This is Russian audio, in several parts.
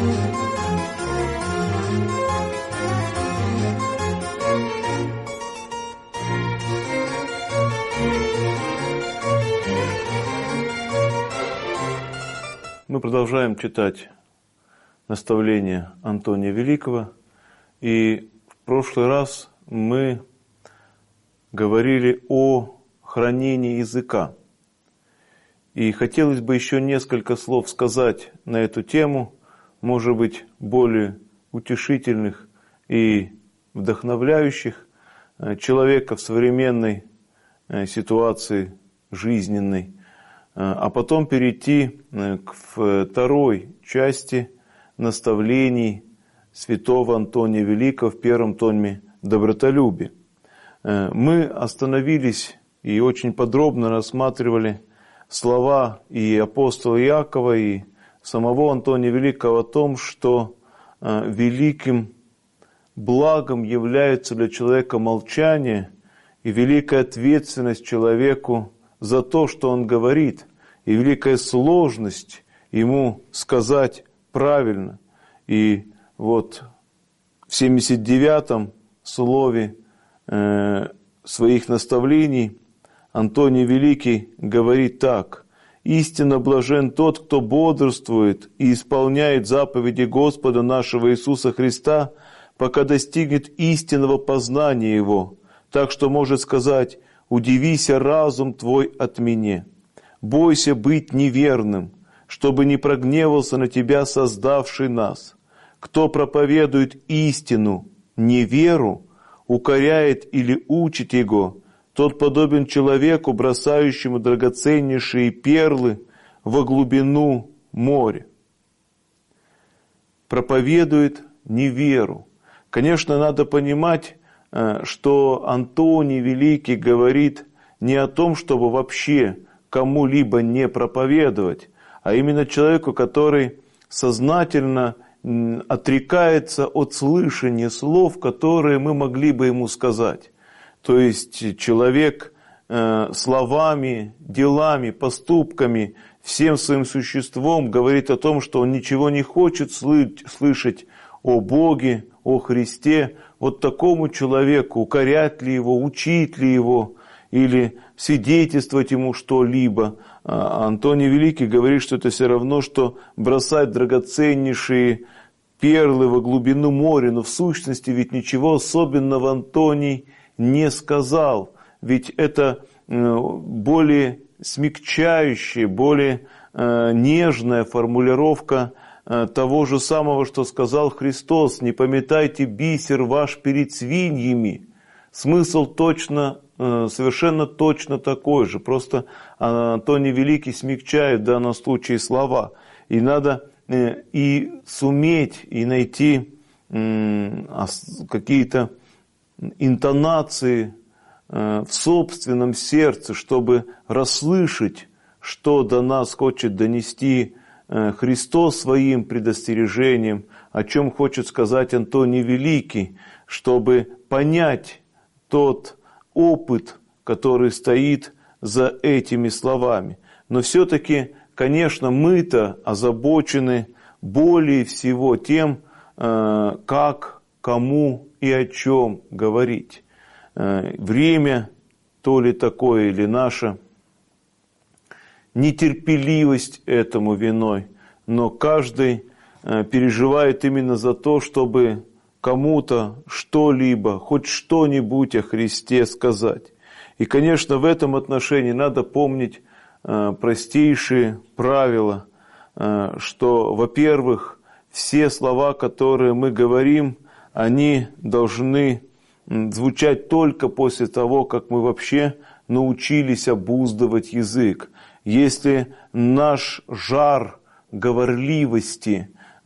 Мы продолжаем читать наставления Антония Великого. И в прошлый раз мы говорили о хранении языка. И хотелось бы еще несколько слов сказать на эту тему, может быть, более утешительных и вдохновляющих человека в современной ситуации жизненной, а потом перейти к второй части наставлений святого Антония Великого в первом томе «Добротолюбие». Мы остановились и очень подробно рассматривали слова и апостола Иакова, и самого Антония Великого о том, что великим благом является для человека молчание и великая ответственность человеку за то, что он говорит, и великая сложность ему сказать правильно. И вот в 79-м слове своих наставлений Антоний Великий говорит так: «Истинно блажен тот, кто бодрствует и исполняет заповеди Господа нашего Иисуса Христа, пока достигнет истинного познания Его, так что может сказать: удивися разум твой от меня. Бойся быть неверным, чтобы не прогневался на тебя создавший нас. Кто проповедует истину, неверу, укоряет или учит его, тот подобен человеку, бросающему драгоценнейшие перлы во глубину моря». Проповедует неверу. Конечно, надо понимать, что Антоний Великий говорит не о том, чтобы вообще кому-либо не проповедовать, а именно человеку, который сознательно отрекается от слышания слов, которые мы могли бы ему сказать. То есть человек словами, делами, поступками, всем своим существом говорит о том, что он ничего не хочет слышать о Боге, о Христе. Вот такому человеку укорять ли его, учить ли его или свидетельствовать ему что-либо. Антоний Великий говорит, что это все равно, что бросать драгоценнейшие перлы во глубину моря. Но в сущности ведь ничего особенного Антоний не сказал. Ведь это более смягчающая, более нежная формулировка того же самого, что сказал Христос: «Не пометайте бисер ваш перед свиньями». Смысл совершенно точно такой же. Просто Антоний Великий смягчает в данном случае слова. И надо и суметь, и найти какие-то интонации в собственном сердце, чтобы расслышать, что до нас хочет донести Христос своим предостережением, о чем хочет сказать Антоний Великий, чтобы понять тот опыт, который стоит за этими словами. Но все-таки, конечно, мы-то озабочены более всего тем, как, кому и о чем говорить. Время то ли такое, или наша нетерпеливость этому виной, но каждый переживает именно за то, чтобы кому-то что-либо, хоть что-нибудь о Христе сказать. И, конечно, в этом отношении надо помнить простейшие правила, что, во-первых, все слова, которые мы говорим, они должны звучать только после того, как мы вообще научились обуздывать язык. Если наш жар говорливости,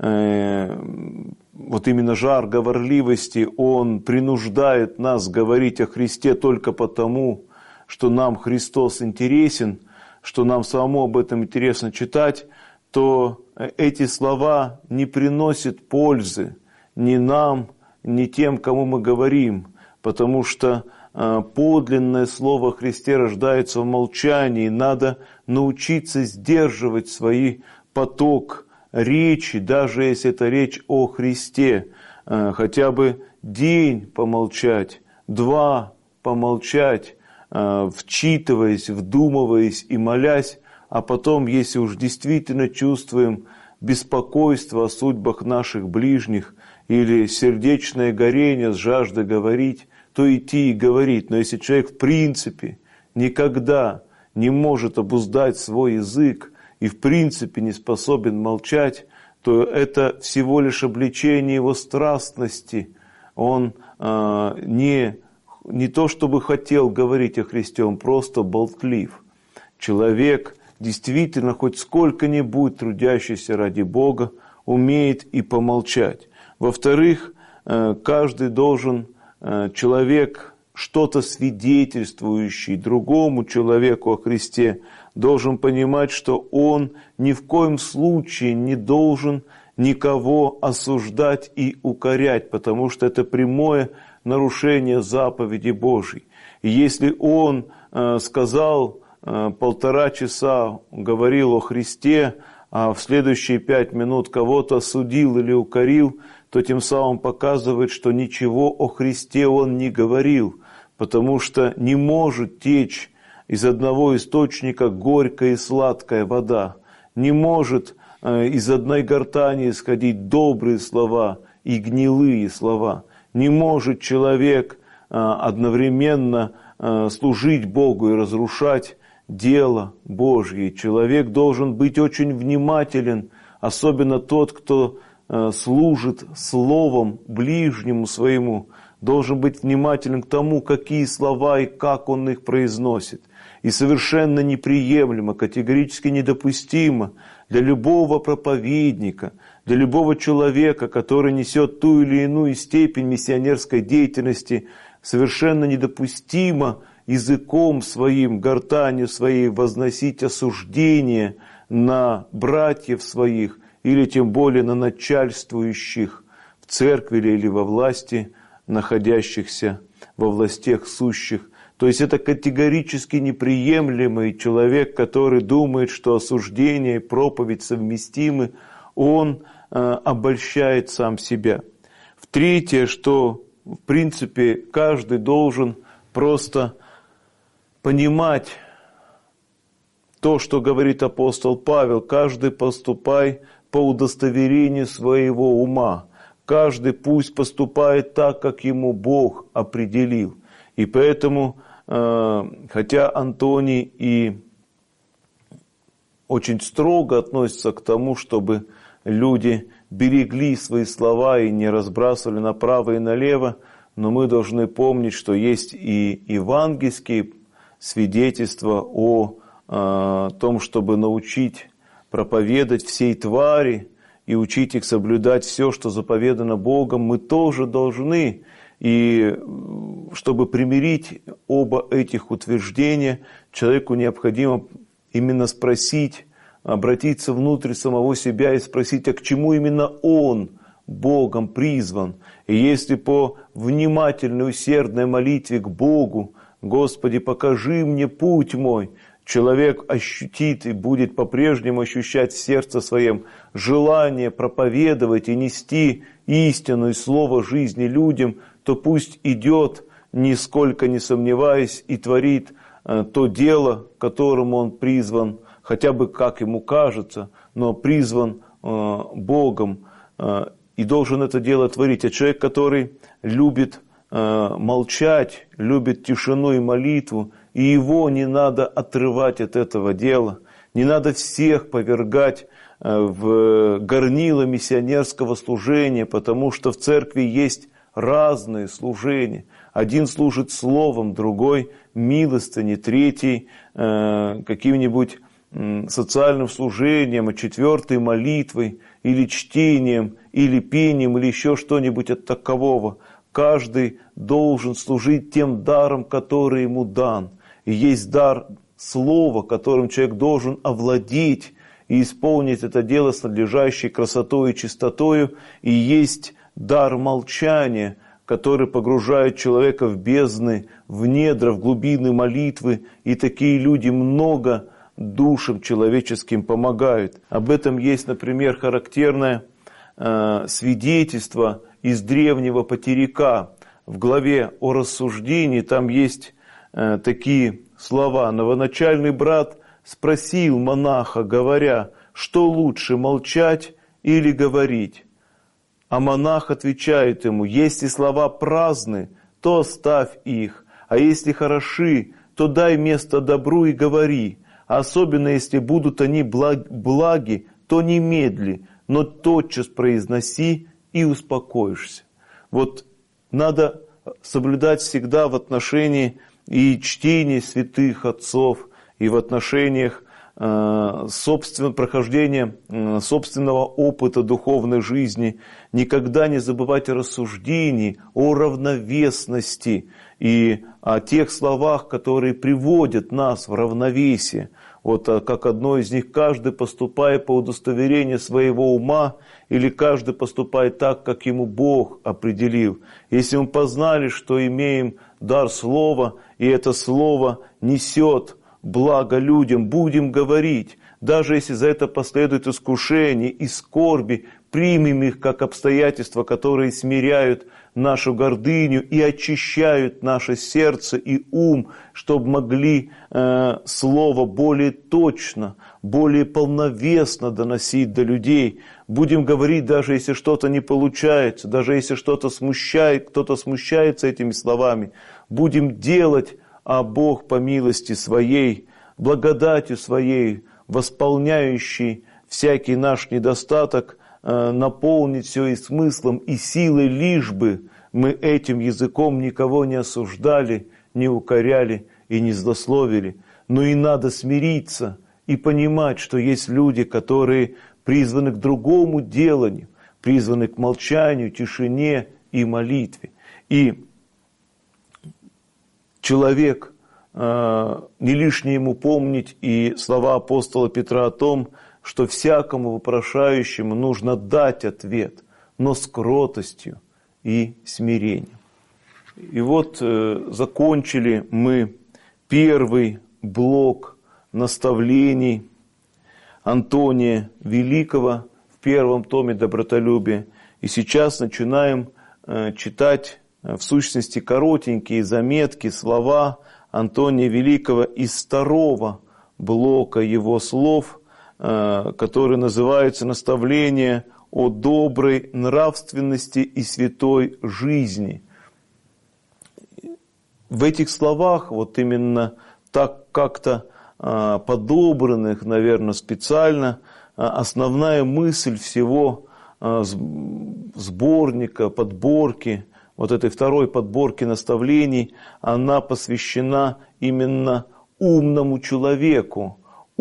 вот именно жар говорливости, он принуждает нас говорить о Христе только потому, что нам Христос интересен, что нам самому об этом интересно читать, то эти слова не приносят пользы ни нам, ни тем, кому мы говорим, потому что подлинное слово о Христе рождается в молчании. Надо научиться сдерживать свой поток речи, даже если это речь о Христе, хотя бы день помолчать, 2 помолчать, вчитываясь, вдумываясь и молясь, а потом, если уж действительно чувствуем беспокойство о судьбах наших ближних или сердечное горение с жаждой говорить, то идти и говорить. Но если человек в принципе никогда не может обуздать свой язык и в принципе не способен молчать, то это всего лишь обличение его страстности. Он не то чтобы хотел говорить о Христе, он просто болтлив. Человек, действительно хоть сколько-нибудь трудящийся ради Бога, умеет и помолчать. Во-вторых, каждый должен, человек, что-то свидетельствующий другому человеку о Христе, должен понимать, что он ни в коем случае не должен никого осуждать и укорять, потому что это прямое нарушение заповеди Божьей. И если он сказал 1,5 часа, говорил о Христе, а в следующие 5 минут кого-то осудил или укорил, то тем самым показывает, что ничего о Христе он не говорил, потому что не может течь из одного источника горькая и сладкая вода, не может из одной гортани исходить добрые слова и гнилые слова, не может человек одновременно служить Богу и разрушать дело Божье. Человек должен быть очень внимателен, особенно тот, кто служит словом ближнему своему, должен быть внимателен к тому, какие слова и как он их произносит. И совершенно неприемлемо, категорически недопустимо для любого проповедника, для любого человека, который несет ту или иную степень миссионерской деятельности, совершенно недопустимо языком своим, гортанью своей возносить осуждение на братьев своих или тем более на начальствующих в церкви или во власти, находящихся во властях сущих. То есть это категорически неприемлемый человек, который думает, что осуждение и проповедь совместимы, он обольщает сам себя. В-третье, что в принципе каждый должен просто понимать то, что говорит апостол Павел: каждый поступай по удостоверению своего ума, каждый пусть поступает так, как ему Бог определил. И поэтому, хотя Антоний и очень строго относится к тому, чтобы люди берегли свои слова и не разбрасывали направо и налево, но мы должны помнить, что есть и евангельские свидетельства о том, чтобы научить проповедать всей твари и учить их соблюдать все, что заповедано Богом. Мы тоже должны, и чтобы примирить оба этих утверждения, человеку необходимо именно спросить, обратиться внутрь самого себя и спросить, а к чему именно он Богом призван. И если по внимательной, усердной молитве к Богу: «Господи, покажи мне путь мой», человек ощутит и будет по-прежнему ощущать в сердце своем желание проповедовать и нести истину и слово жизни людям, то пусть идет, нисколько не сомневаясь, и творит то дело, которому он призван, хотя бы как ему кажется, но призван Богом, и должен это дело творить. А человек, который любит молчать, любит тишину и молитву, и его не надо отрывать от этого дела, не надо всех повергать в горнило миссионерского служения, потому что в церкви есть разные служения. Один служит словом, другой милостыней, третий каким-нибудь социальным служением, а четвертый молитвой или чтением, или пением, или еще что-нибудь от такового. Каждый должен служить тем даром, который ему дан. И есть дар слова, которым человек должен овладеть и исполнить это дело с надлежащей красотой и чистотою. И есть дар молчания, который погружает человека в бездны, в недра, в глубины молитвы. И такие люди много душам человеческим помогают. Об этом есть, например, характерное свидетельство из древнего Патерика. В главе о рассуждении там есть такие слова. Новоначальный брат спросил монаха, говоря, что лучше, молчать или говорить? А монах отвечает ему, если слова праздны, то оставь их, а если хороши, то дай место добру и говори, а особенно если будут они благи, то немедли, но тотчас произноси и успокоишься. Вот надо соблюдать всегда в отношении и чтения святых отцов, и в отношениях прохождения собственного опыта духовной жизни, никогда не забывать о рассуждении, о равновесности и о тех словах, которые приводят нас в равновесие. Вот как одно из них, каждый поступая по удостоверению своего ума, или каждый поступает так, как ему Бог определил. Если мы познали, что имеем дар слова, и это слово несет благо людям, будем говорить, даже если за это последует искушение и скорби, примем их как обстоятельства, которые смиряют нашу гордыню и очищают наше сердце и ум, чтобы могли слово более точно, более полновесно доносить до людей. Будем говорить, даже если что-то не получается, даже если что-то смущает, кто-то смущается этими словами, будем делать, а Бог по милости Своей, благодатью Своей, восполняющий всякий наш недостаток, наполнить все и смыслом, и силой, лишь бы мы этим языком никого не осуждали, не укоряли и не злословили. Но и надо смириться и понимать, что есть люди, которые призваны к другому деланию, призваны к молчанию, тишине и молитве. И человек, не лишне ему помнить и слова апостола Петра о том, что всякому вопрошающему нужно дать ответ, но с кротостью и смирением. И вот закончили мы первый блок наставлений Антония Великого в первом томе «Добротолюбие». И сейчас начинаем читать в сущности коротенькие заметки, слова Антония Великого из второго блока его слов, который называется «Наставление о доброй нравственности и святой жизни». В этих словах, вот именно так как-то подобранных, наверное, специально, основная мысль всего сборника, подборки, вот этой второй подборки наставлений, она посвящена именно умному человеку,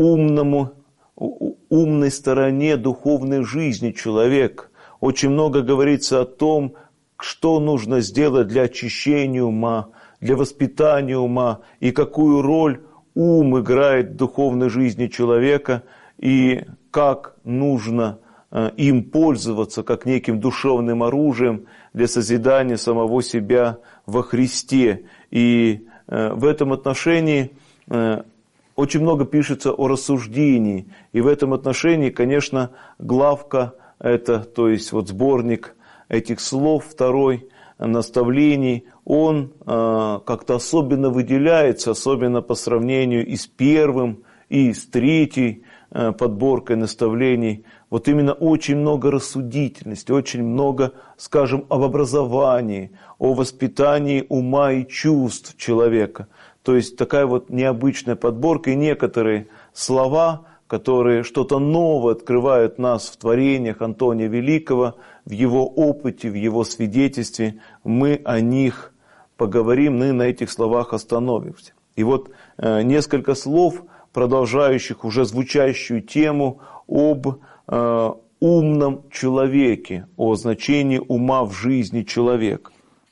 умной стороне духовной жизни человека. Очень много говорится о том, что нужно сделать для очищения ума, для воспитания ума, и какую роль ум играет в духовной жизни человека, и как нужно им пользоваться как неким душевным оружием для созидания самого себя во Христе. И в этом отношении очень много пишется о рассуждении. И в этом отношении, конечно, главка, это, то есть вот сборник этих слов, второй, наставлений, он как-то особенно выделяется, особенно по сравнению и с первым, и с третьей подборкой наставлений. Вот именно очень много рассудительности, очень много, скажем, об образовании, о воспитании ума и чувств человека. То есть такая вот необычная подборка, и некоторые слова, которые что-то новое открывают нас в творениях Антония Великого, в его опыте, в его свидетельстве, мы о них поговорим, мы на этих словах остановимся. И вот несколько слов, продолжающих уже звучащую тему об умном человеке, о значении ума в жизни человека.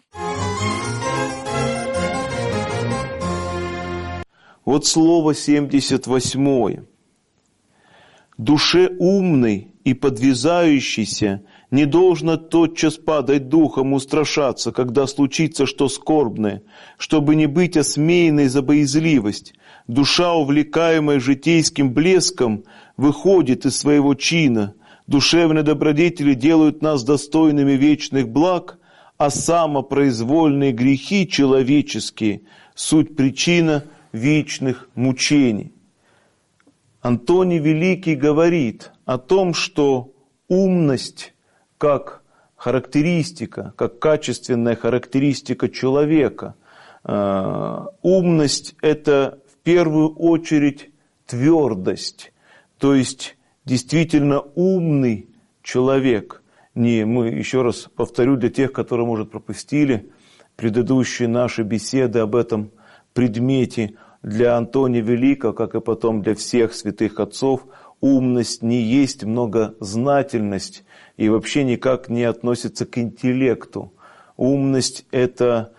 Вот слово 78. «Душе умной и подвязающейся не должно тотчас падать духом, устрашаться, когда случится что скорбное, чтобы не быть осмеянной за боязливость, Душа, увлекаемая житейским блеском, выходит из своего чина. Душевные добродетели делают нас достойными вечных благ, а самопроизвольные грехи человеческие – суть причина вечных мучений. Антоний Великий говорит о том, что умность как характеристика, как качественная характеристика человека, умность – это в первую очередь твердость, то есть действительно умный человек. Мы еще раз повторю для тех, которые, может, пропустили предыдущие наши беседы об этом предмете, для Антония Великого, как и потом для всех святых отцов, умность не есть многознательность и вообще никак не относится к интеллекту. Умность – это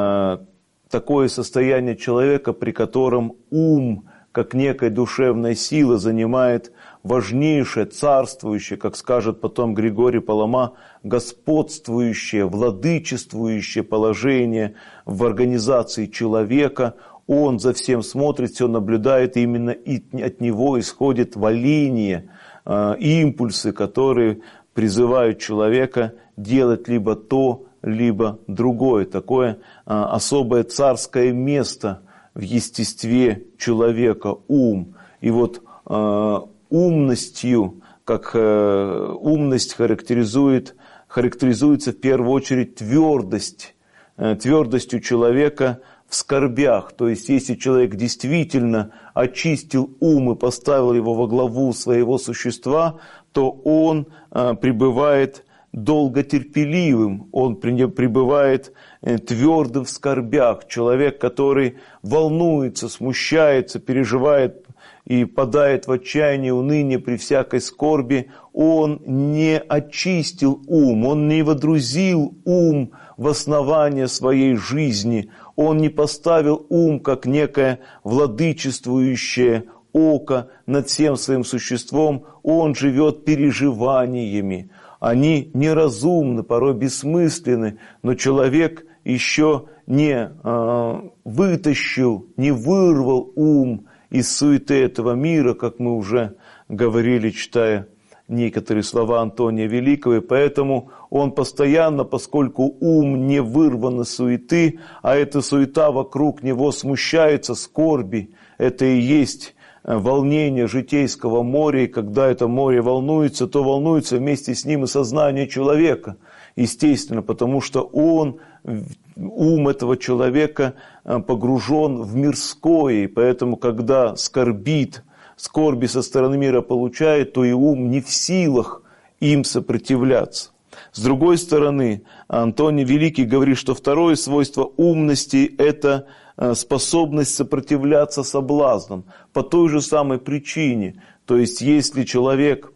такое состояние человека, при котором ум, как некая душевная сила, занимает важнейшее, царствующее, как скажет потом Григорий Палама, господствующее, владычествующее положение в организации человека. Он за всем смотрит, все наблюдает, и именно от него исходит воление, импульсы, которые призывают человека делать либо то, либо другое. Такое особое царское место в естестве человека – ум. И вот умностью, как умность характеризуется в первую очередь твердостью человека в скорбях. То есть, если человек действительно очистил ум и поставил его во главу своего существа, то он пребывает долготерпеливым, он пребывает твердым в скорбях. Человек, который волнуется, смущается, переживает и падает в отчаяние, уныние при всякой скорби, он не очистил ум, он не водрузил ум в основание своей жизни, он не поставил ум как некое владычествующее око над всем своим существом, он живет переживаниями. Они неразумны, порой бессмысленны, но человек еще не вытащил, не вырвал ум из суеты этого мира, как мы уже говорили, читая некоторые слова Антония Великого, и поэтому он постоянно, поскольку ум не вырван из суеты, а эта суета вокруг него смущается, скорби, это и есть волнение житейского моря, и когда это море волнуется, то волнуется вместе с ним и сознание человека, естественно, потому что ум этого человека погружен в мирское, и поэтому, когда скорби со стороны мира получает, то и ум не в силах им сопротивляться. С другой стороны, Антоний Великий говорит, что второе свойство умности – это способность сопротивляться соблазнам по той же самой причине. То есть, если человек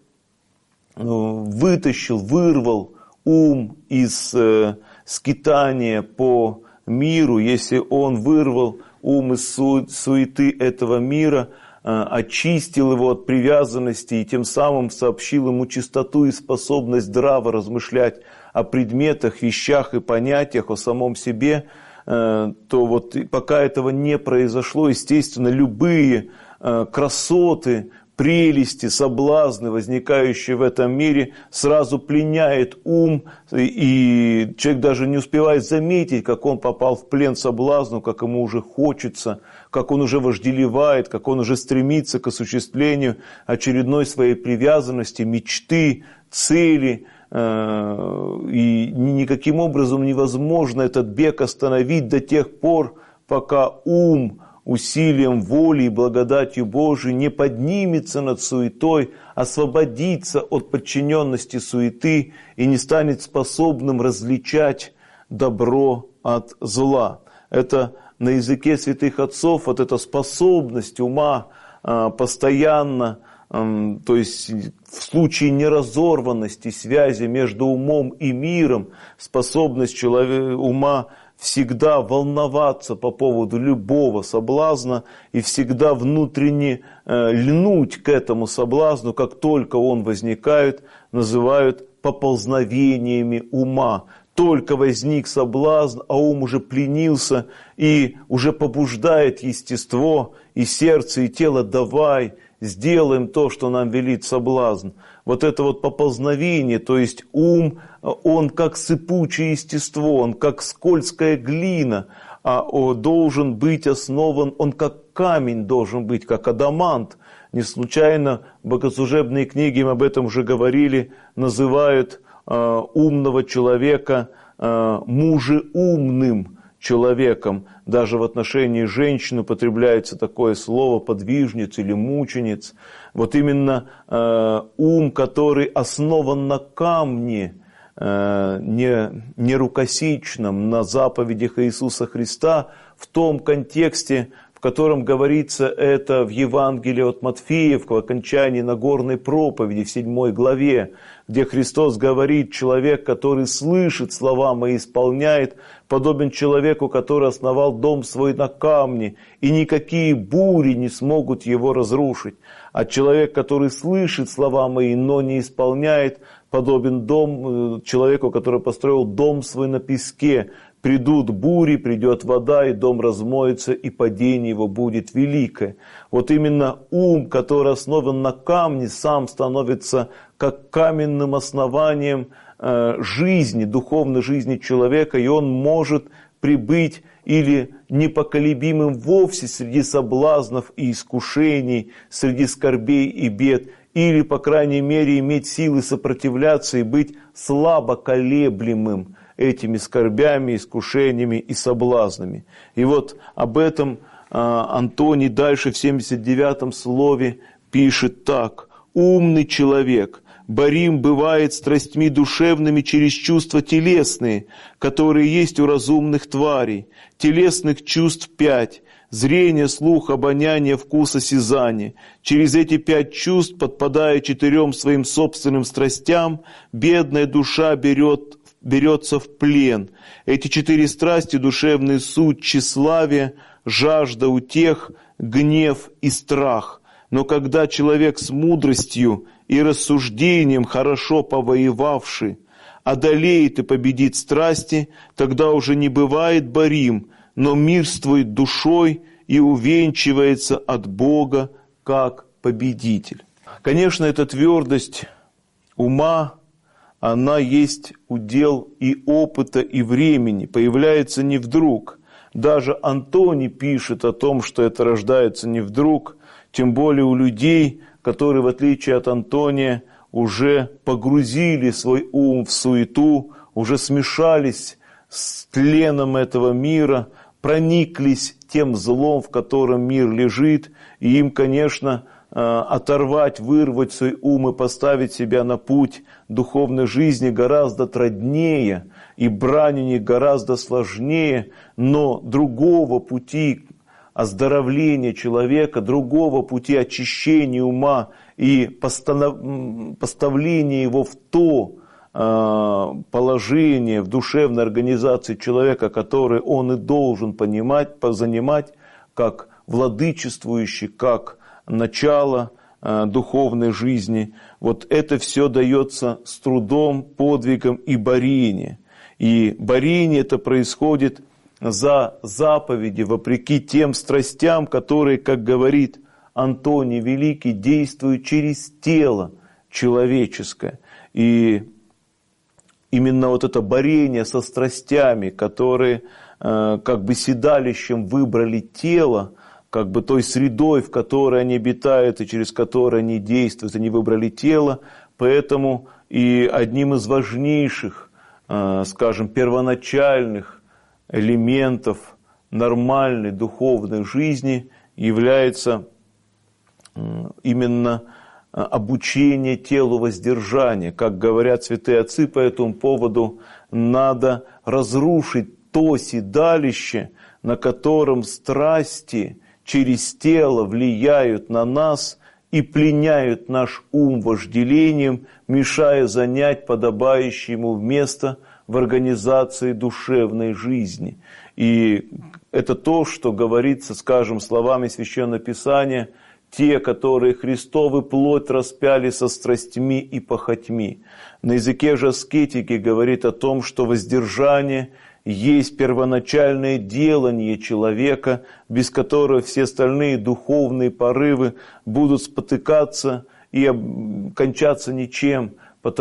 вырвал ум из скитания по миру, если он вырвал ум из суеты этого мира, очистил его от привязанности и тем самым сообщил ему чистоту и способность здраво размышлять о предметах, вещах и понятиях, о самом себе, то вот пока этого не произошло, естественно, любые красоты, прелести, соблазны, возникающие в этом мире, сразу пленяет ум, и человек даже не успевает заметить, как он попал в плен соблазну, как ему уже хочется, как он уже вожделевает, как он уже стремится к осуществлению очередной своей привязанности, мечты, цели, и никаким образом невозможно этот бег остановить до тех пор, пока ум усилием воли и благодатью Божией не поднимется над суетой, освободится от подчиненности суеты и не станет способным различать добро от зла. Это на языке святых отцов, вот эта способность ума постоянно, то есть в случае неразорванности связи между умом и миром, способность ума всегда волноваться по поводу любого соблазна и всегда внутренне льнуть к этому соблазну, как только он возникает, называют поползновениями ума. только возник соблазн, а ум уже пленился и уже побуждает естество и сердце, и тело: давай, сделаем то, что нам велит соблазн. Вот это вот поползновение, то есть ум, он как сыпучее естество, он как скользкая глина, а должен быть основан, он как камень должен быть, как адамант. Не случайно в богослужебной книге, мы об этом уже говорили, называют умного человека мужеумным человеком. Даже в отношении женщин употребляется такое слово подвижниц или мучениц. Вот именно ум, который основан на камне, не рукосичном, на заповедях Иисуса Христа, в том контексте, в котором говорится это в Евангелии от Матфея, в окончании Нагорной проповеди, в 7 главе, где Христос говорит: человек, который слышит слова мои, исполняет, подобен человеку, который основал дом свой на камне, и никакие бури не смогут его разрушить. А человек, который слышит слова мои, но не исполняет, подобен человеку, который построил дом свой на песке. Придут бури, придет вода, и дом размоется, и падение его будет великое. Вот именно ум, который основан на камне, сам становится как каменным основанием жизни, духовной жизни человека, и он может прибыть или непоколебимым вовсе среди соблазнов и искушений, среди скорбей и бед, или, по крайней мере, иметь силы сопротивляться и быть слабо колеблемым этими скорбями, искушениями и соблазнами. И вот об этом Антоний дальше в 79-м слове пишет так: «Умный человек борим бывает страстьми душевными через чувства телесные, которые есть у разумных тварей. Телесных чувств 5. Зрение, слух, обоняние, вкус, осязание. Через эти 5 чувств, подпадая 4 своим собственным страстям, бедная душа берется в плен. Эти 4 страсти душевные суть: тщеславие, жажда утех, гнев и страх. Но когда человек с мудростью и рассуждением, хорошо повоевавший, одолеет и победит страсти, тогда уже не бывает борим, но мирствует душой и увенчивается от Бога как победитель». Конечно, эта твердость ума, она есть удел и опыта, и времени, появляется не вдруг. Даже Антоний пишет о том, что это рождается не вдруг, тем более у людей, которые, в отличие от Антония, уже погрузили свой ум в суету, уже смешались с тленом этого мира, прониклись тем злом, в котором мир лежит, и им, конечно, оторвать, вырвать свой ум и поставить себя на путь духовной жизни гораздо труднее, и брань у них гораздо сложнее, но другого пути оздоровления человека, другого пути очищения ума и поставления его в то положение в душевной организации человека, который он и должен занимать, как владычествующий, как начало духовной жизни. Вот это все дается с трудом, подвигом и борением. И борение это происходит за заповеди, вопреки тем страстям, которые, как говорит Антоний Великий, действуют через тело человеческое. И именно вот это борение со страстями, которые как бы седалищем выбрали тело, как бы той средой, в которой они обитают и через которую они действуют, они выбрали тело, поэтому и одним из важнейших, скажем, первоначальных элементов нормальной духовной жизни является именно обучение телу воздержания. Как говорят святые отцы по этому поводу, надо разрушить то седалище, на котором страсти через тело влияют на нас и пленяют наш ум вожделением, мешая занять подобающее ему место в организации душевной жизни. И это то, что говорится, скажем, словами Священного Писания: те, которые Христовы плоть распяли со страстьми и похотьми. На языке же аскетики говорит о том, что воздержание есть первоначальное делание человека, без которого все остальные духовные порывы будут спотыкаться и кончаться ничем,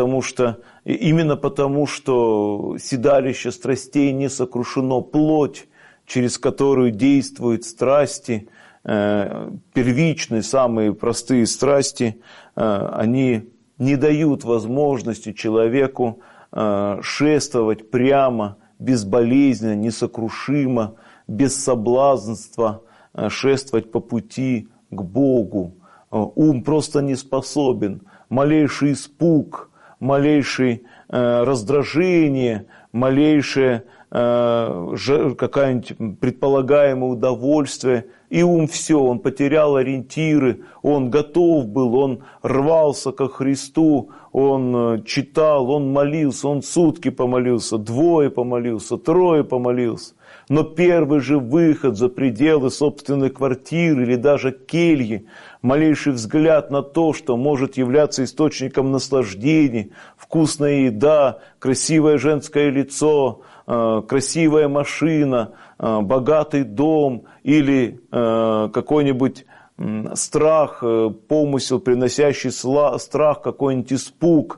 именно потому, что седалище страстей не сокрушено, плоть, через которую действуют страсти, первичные, самые простые страсти, они не дают возможности человеку шествовать прямо, безболезненно, несокрушимо, без соблазнства, шествовать по пути к Богу. Ум просто не способен. Малейший испуг, малейшее раздражение, малейшее какое-нибудь предполагаемое удовольствие, и ум все, он потерял ориентиры, он готов был, он рвался ко Христу, он читал, он молился, он сутки помолился, 2 помолился, 3 помолился. Но первый же выход за пределы собственной квартиры или даже кельи, малейший взгляд на то, что может являться источником наслаждений, вкусная еда, красивое женское лицо, красивая машина, богатый дом или какой-нибудь страх, помысел, приносящий страх, какой-нибудь испуг,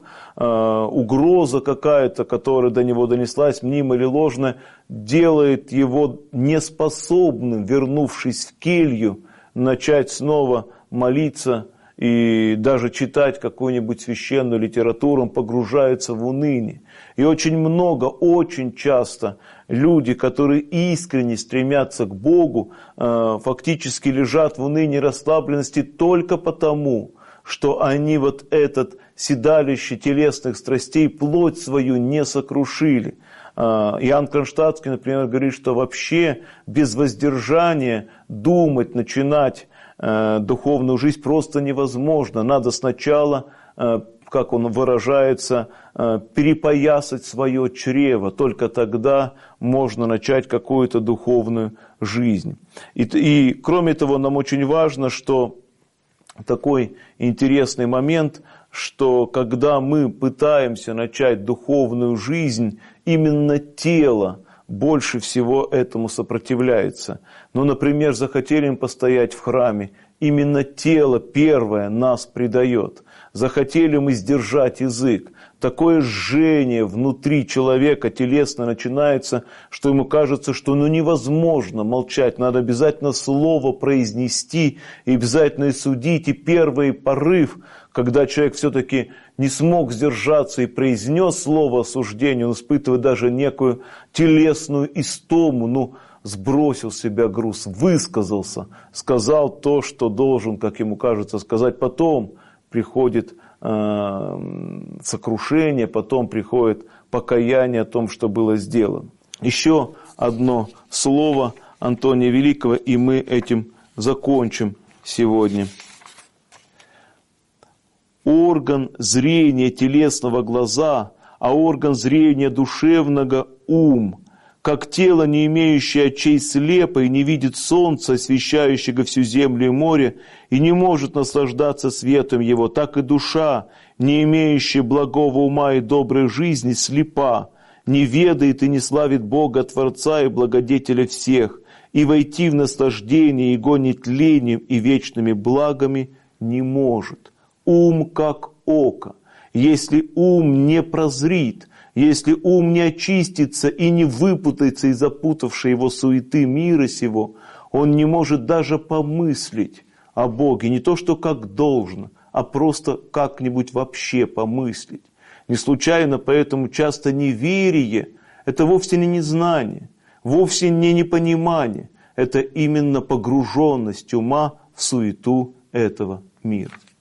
угроза какая-то, которая до него донеслась, мнимая или ложная, делает его неспособным, вернувшись в келью, начать снова молиться и даже читать какую-нибудь священную литературу, он погружается в уныние. И очень много, очень часто люди, которые искренне стремятся к Богу, фактически лежат в унынии, расслабленности только потому, что они вот этот седалище телесных страстей, плоть свою не сокрушили. Иоанн Кронштадтский, например, говорит, что вообще без воздержания думать, начинать духовную жизнь просто невозможно. Надо сначала, как он выражается, перепоясать свое чрево. Только тогда можно начать какую-то духовную жизнь. И кроме того, нам очень важно, что такой интересный момент, что когда мы пытаемся начать духовную жизнь, именно тело больше всего этому сопротивляется. Например, захотели мы постоять в храме, именно тело первое нас предает. Захотели мы сдержать язык. Такое жжение внутри человека телесно начинается, что ему кажется, что невозможно молчать. Надо обязательно слово произнести и обязательно судить. И первый порыв, когда человек все-таки не смог сдержаться и произнес слово осуждения, он испытывает даже некую телесную истому, сбросил с себя груз, высказался, сказал то, что должен, как ему кажется, сказать. Потом приходит сокрушение, потом приходит покаяние о том, что было сделано. Еще одно слово Антония Великого, и мы этим закончим сегодня. Орган зрения телесного глаза, а орган зрения душевного ум. Как тело, не имеющее очей, слепо и не видит солнца, освещающего всю землю и море, и не может наслаждаться светом его, так и душа, не имеющая благого ума и доброй жизни, слепа, не ведает и не славит Бога, Творца и Благодетеля всех, и войти в наслаждение Его нетлением и вечными благами не может. Ум как око. Если ум не прозрит, если ум не очистится и не выпутается из запутавшей его суеты мира сего, он не может даже помыслить о Боге. Не то, что как должно, а просто как-нибудь вообще помыслить. Не случайно поэтому часто неверие – это вовсе не незнание, вовсе не непонимание. Это именно погруженность ума в суету этого мира.